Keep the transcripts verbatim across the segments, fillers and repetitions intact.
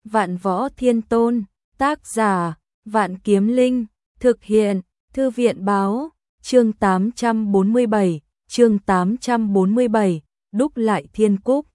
Vạn Võ Thiên Tôn, tác giả, Vạn Kiếm Linh, thực hiện, Thư viện báo, chương tám trăm bốn mươi bảy, chương tám trăm bốn mươi bảy, đúc lại thiên cúc.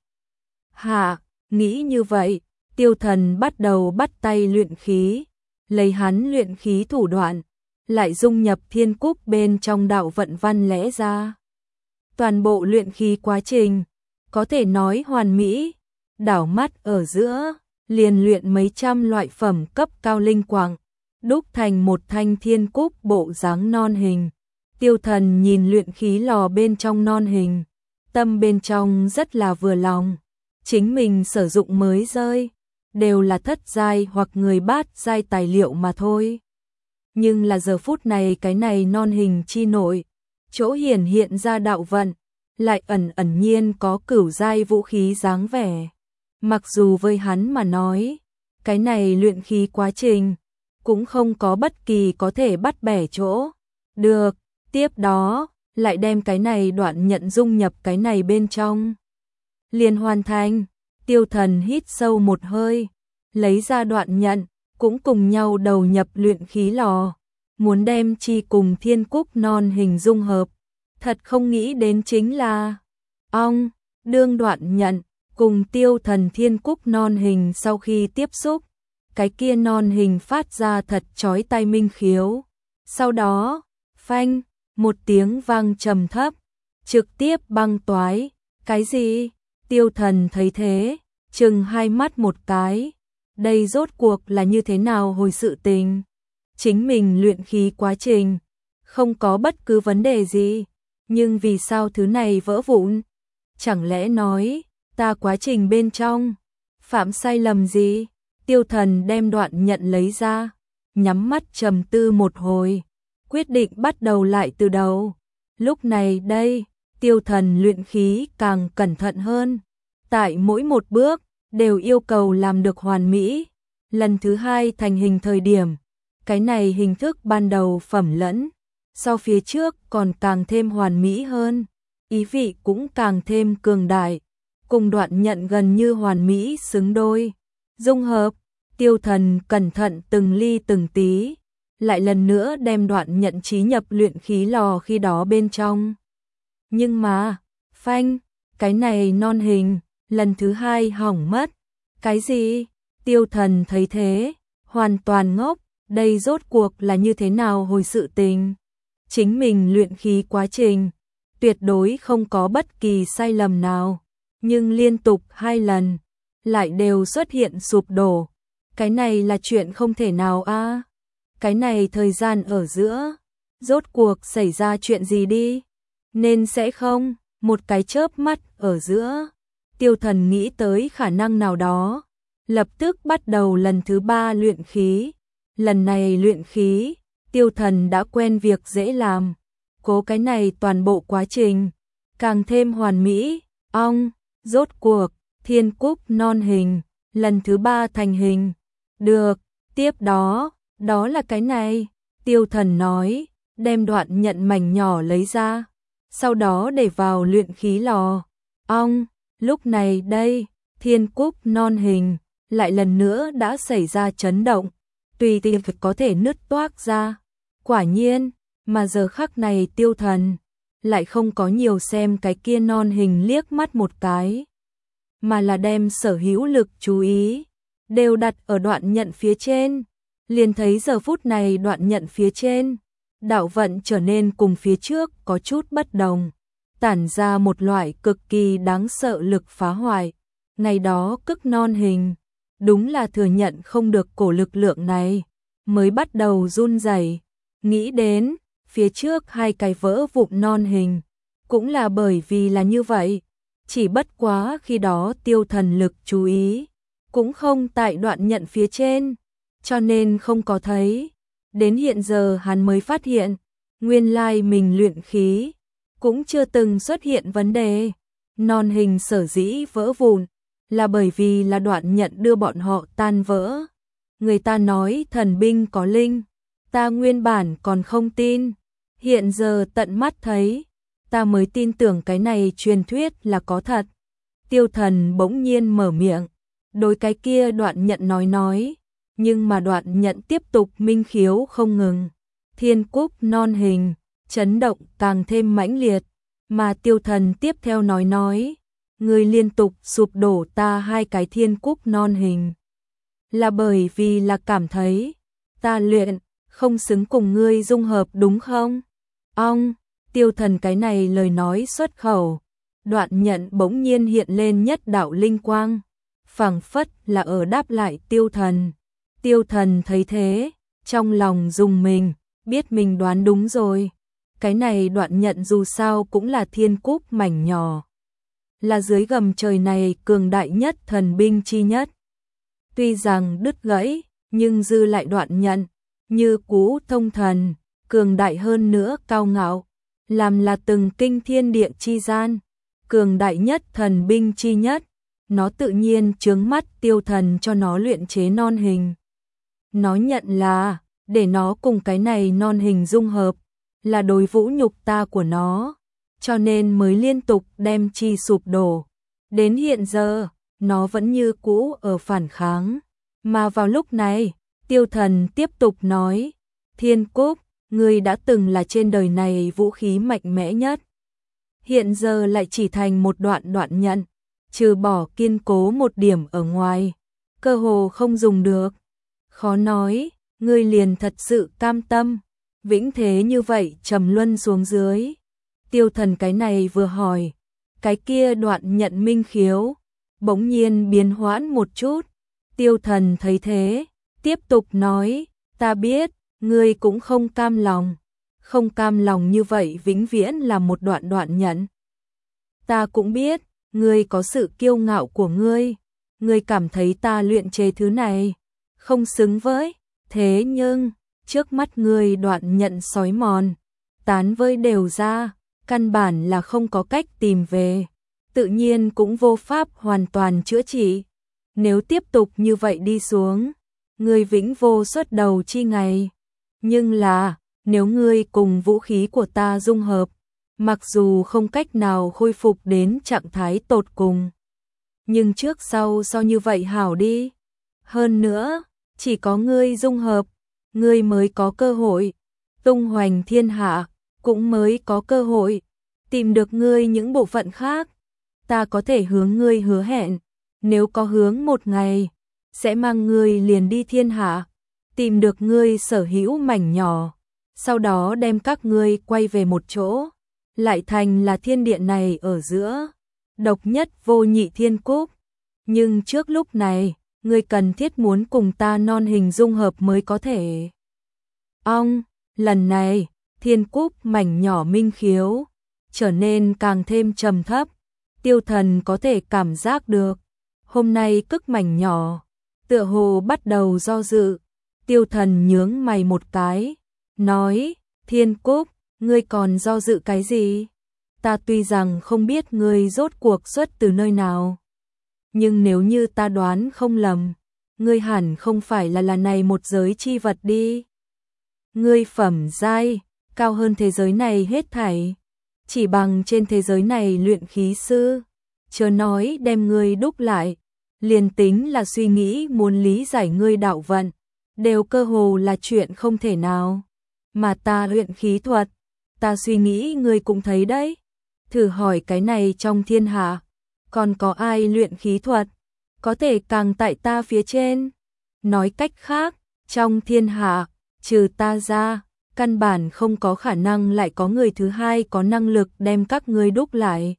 Hạ, nghĩ như vậy, Tiêu Thần bắt đầu bắt tay luyện khí, lấy hắn luyện khí thủ đoạn, lại dung nhập thiên cúc bên trong đạo vận văn lẽ ra. Toàn bộ luyện khí quá trình, có thể nói hoàn mỹ, đảo mắt ở giữa, liền luyện mấy trăm loại phẩm cấp cao linh quang, đúc thành một thanh thiên cúc bộ dáng non hình. Tiêu Thần nhìn luyện khí lò bên trong non hình, tâm bên trong rất là vừa lòng. Chính mình sử dụng mới rơi, đều là thất giai hoặc người bát giai tài liệu mà thôi. Nhưng là giờ phút này cái này non hình chi nội, chỗ hiển hiện ra đạo vận, lại ẩn ẩn nhiên có cửu giai vũ khí dáng vẻ. Mặc dù với hắn mà nói, cái này luyện khí quá trình, cũng không có bất kỳ có thể bắt bẻ chỗ. Được, tiếp đó, lại đem cái này đoạn nhận dung nhập cái này bên trong. Liền hoàn thành, Tiêu Thần hít sâu một hơi, lấy ra đoạn nhận, cũng cùng nhau đầu nhập luyện khí lò, muốn đem chi cùng thiên cúc non hình dung hợp. Thật không nghĩ đến chính là, ong, đương đoạn nhận, cùng Tiêu Thần thiên cúc non hình sau khi tiếp xúc, cái kia non hình phát ra thật chói tai minh khiếu. Sau đó, phanh, một tiếng vang trầm thấp, trực tiếp băng toái. Cái gì? Tiêu Thần thấy thế, chừng hai mắt một cái. Đây rốt cuộc là như thế nào hồi sự tình? Chính mình luyện khí quá trình, không có bất cứ vấn đề gì, nhưng vì sao thứ này vỡ vụn? Chẳng lẽ nói, ta quá trình bên trong, phạm sai lầm gì? Tiêu Thần đem đoạn nhận lấy ra, nhắm mắt trầm tư một hồi, quyết định bắt đầu lại từ đầu. Lúc này đây, Tiêu Thần luyện khí càng cẩn thận hơn, tại mỗi một bước, đều yêu cầu làm được hoàn mỹ. Lần thứ hai thành hình thời điểm, cái này hình thức ban đầu phẩm lẫn, so phía trước còn càng thêm hoàn mỹ hơn, ý vị cũng càng thêm cường đại, cùng đoạn nhận gần như hoàn mỹ xứng đôi. Dung hợp, Tiêu Thần cẩn thận từng ly từng tí, lại lần nữa đem đoạn nhận trí nhập luyện khí lò khi đó bên trong. Nhưng mà, phanh, cái này non hình, lần thứ hai hỏng mất. Cái gì? Tiêu Thần thấy thế, hoàn toàn ngốc, đây rốt cuộc là như thế nào hồi sự tình? Chính mình luyện khí quá trình, tuyệt đối không có bất kỳ sai lầm nào, nhưng liên tục hai lần, lại đều xuất hiện sụp đổ. Cái này là chuyện không thể nào a. À? Cái này thời gian ở giữa, rốt cuộc xảy ra chuyện gì đi? Nên sẽ không, một cái chớp mắt ở giữa. Tiêu Thần nghĩ tới khả năng nào đó, lập tức bắt đầu lần thứ ba luyện khí. Lần này luyện khí, Tiêu Thần đã quen việc dễ làm, cố cái này toàn bộ quá trình, càng thêm hoàn mỹ. Ong, rốt cuộc, thiên cúc non hình, lần thứ ba thành hình. Được, tiếp đó, đó là cái này, Tiêu Thần nói, đem đoạn nhận mảnh nhỏ lấy ra, sau đó để vào luyện khí lò. Ong, lúc này đây, thiên cúc non hình, lại lần nữa đã xảy ra chấn động, tùy tiện có thể nứt toác ra. Quả nhiên, mà giờ khắc này Tiêu Thần lại không có nhiều xem cái kia non hình liếc mắt một cái, mà là đem sở hữu lực chú ý đều đặt ở đoạn nhận phía trên. Liền thấy giờ phút này đoạn nhận phía trên, đạo vận trở nên cùng phía trước có chút bất đồng, tản ra một loại cực kỳ đáng sợ lực phá hoại. Ngày đó cức non hình, đúng là thừa nhận không được cổ lực lượng này, mới bắt đầu run rẩy. Nghĩ đến, phía trước hai cái vỡ vụn non hình, cũng là bởi vì là như vậy, chỉ bất quá khi đó Tiêu Thần lực chú ý, cũng không tại đoạn nhận phía trên, cho nên không có thấy. Đến hiện giờ hắn mới phát hiện, nguyên lai mình luyện khí, cũng chưa từng xuất hiện vấn đề. Non hình sở dĩ vỡ vụn, là bởi vì là đoạn nhận đưa bọn họ tan vỡ. Người ta nói thần binh có linh, ta nguyên bản còn không tin, hiện giờ tận mắt thấy, ta mới tin tưởng cái này truyền thuyết là có thật. Tiêu Thần bỗng nhiên mở miệng, đối cái kia Đoạn Nhận nói nói, nhưng mà Đoạn Nhận tiếp tục minh khiếu không ngừng. Thiên Cúc non hình, chấn động càng thêm mãnh liệt, mà Tiêu Thần tiếp theo nói nói, ngươi liên tục sụp đổ ta hai cái Thiên Cúc non hình, là bởi vì là cảm thấy ta luyện không xứng cùng ngươi dung hợp đúng không? Ong, Tiêu Thần cái này lời nói xuất khẩu, Đoạn Nhận bỗng nhiên hiện lên nhất đạo linh quang, phảng phất là ở đáp lại Tiêu Thần. Tiêu Thần thấy thế, trong lòng rùng mình, biết mình đoán đúng rồi. Cái này Đoạn Nhận dù sao cũng là thiên cúc mảnh nhỏ, là dưới gầm trời này cường đại nhất thần binh chi nhất. Tuy rằng đứt gãy, nhưng dư lại Đoạn Nhận, như cũ thông thần, cường đại hơn nữa cao ngạo, làm là từng kinh thiên địa chi gian, cường đại nhất thần binh chi nhất, nó tự nhiên chướng mắt Tiêu Thần cho nó luyện chế non hình. Nó nhận là, để nó cùng cái này non hình dung hợp, là đối vũ nhục ta của nó, cho nên mới liên tục đem chi sụp đổ. Đến hiện giờ, nó vẫn như cũ ở phản kháng. Mà vào lúc này, Tiêu Thần tiếp tục nói, Thiên Cúc, ngươi đã từng là trên đời này vũ khí mạnh mẽ nhất. Hiện giờ lại chỉ thành một đoạn Đoạn Nhận, trừ bỏ kiên cố một điểm ở ngoài, cơ hồ không dùng được. Khó nói, ngươi liền thật sự cam tâm, vĩnh thế như vậy trầm luân xuống dưới. Tiêu Thần cái này vừa hỏi, cái kia Đoạn Nhận minh khiếu, bỗng nhiên biến hoãn một chút. Tiêu Thần thấy thế, tiếp tục nói, ta biết, ngươi cũng không cam lòng, không cam lòng như vậy vĩnh viễn là một đoạn Đoạn Nhận. Ta cũng biết, ngươi có sự kiêu ngạo của ngươi, ngươi cảm thấy ta luyện chế thứ này không xứng với, thế nhưng, trước mắt ngươi Đoạn Nhận sói mòn, tán vơi đều ra, căn bản là không có cách tìm về, tự nhiên cũng vô pháp hoàn toàn chữa trị. Nếu tiếp tục như vậy đi xuống, ngươi vĩnh vô xuất đầu chi ngày. Nhưng là, nếu ngươi cùng vũ khí của ta dung hợp, mặc dù không cách nào khôi phục đến trạng thái tột cùng, nhưng trước sau so như vậy hảo đi. Hơn nữa, chỉ có ngươi dung hợp, ngươi mới có cơ hội tung hoành thiên hạ, cũng mới có cơ hội tìm được ngươi những bộ phận khác. Ta có thể hướng ngươi hứa hẹn, nếu có hướng một ngày, sẽ mang ngươi liền đi thiên hạ, tìm được ngươi sở hữu mảnh nhỏ, sau đó đem các ngươi quay về một chỗ, lại thành là thiên địa này ở giữa, độc nhất vô nhị Thiên Cúc. Nhưng trước lúc này, ngươi cần thiết muốn cùng ta non hình dung hợp mới có thể. Ong, lần này, Thiên Cúc mảnh nhỏ minh khiếu, trở nên càng thêm trầm thấp. Tiêu Thần có thể cảm giác được, hôm nay cức mảnh nhỏ, tựa hồ bắt đầu do dự. Tiêu Thần nhướng mày một cái, nói, Thiên Cúc, ngươi còn do dự cái gì? Ta tuy rằng không biết ngươi rốt cuộc xuất từ nơi nào, nhưng nếu như ta đoán không lầm, ngươi hẳn không phải là là này một giới chi vật đi. Ngươi phẩm giai, cao hơn thế giới này hết thảy, chỉ bằng trên thế giới này luyện khí sư, chớ nói đem ngươi đúc lại, liền tính là suy nghĩ muốn lý giải ngươi đạo vận, đều cơ hồ là chuyện không thể nào. Mà ta luyện khí thuật, ta suy nghĩ ngươi cũng thấy đấy. Thử hỏi cái này trong thiên hạ, còn có ai luyện khí thuật, có thể càng tại ta phía trên? Nói cách khác, trong thiên hạ, trừ ta ra, căn bản không có khả năng lại có người thứ hai có năng lực đem các ngươi đúc lại.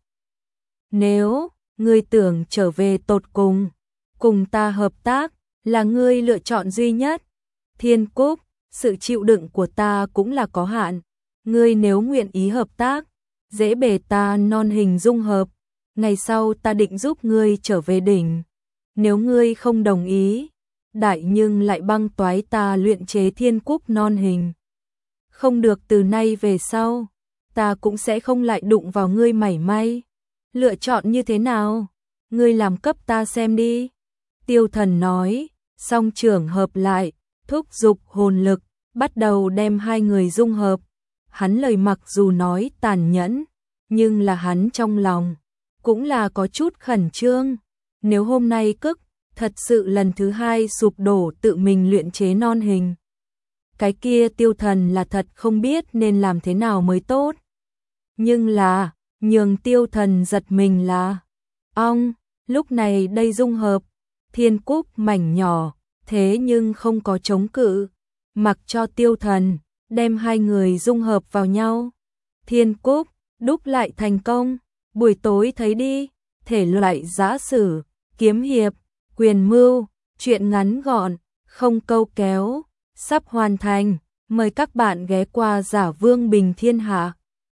Nếu, ngươi tưởng trở về tột cùng, cùng ta hợp tác, là ngươi lựa chọn duy nhất. Thiên Cúc, sự chịu đựng của ta cũng là có hạn. Ngươi nếu nguyện ý hợp tác, dễ bề ta non hình dung hợp, ngày sau ta định giúp ngươi trở về đỉnh. Nếu ngươi không đồng ý, đại nhưng lại băng toái ta luyện chế Thiên Cúc non hình. Không được, từ nay về sau, ta cũng sẽ không lại đụng vào ngươi mảy may. Lựa chọn như thế nào? Ngươi làm cấp ta xem đi. Tiêu Thần nói, song trưởng hợp lại, thúc giục hồn lực, bắt đầu đem hai người dung hợp. Hắn lời mặc dù nói tàn nhẫn, nhưng là hắn trong lòng cũng là có chút khẩn trương. Nếu hôm nay cức thật sự lần thứ hai sụp đổ tự mình luyện chế non hình. Cái kia Tiêu Thần là thật không biết nên làm thế nào mới tốt. Nhưng là, nhường Tiêu Thần giật mình là, ong, lúc này đây dung hợp, thiên cúc mảnh nhỏ, thế nhưng không có chống cự, mặc cho Tiêu Thần đem hai người dung hợp vào nhau. Thiên cúc đúc lại thành công, buổi tối thấy đi, thể loại giã sử, kiếm hiệp, quyền mưu, truyện ngắn gọn, không câu kéo, sắp hoàn thành, mời các bạn ghé qua Giả Vương Bình Thiên Hạ.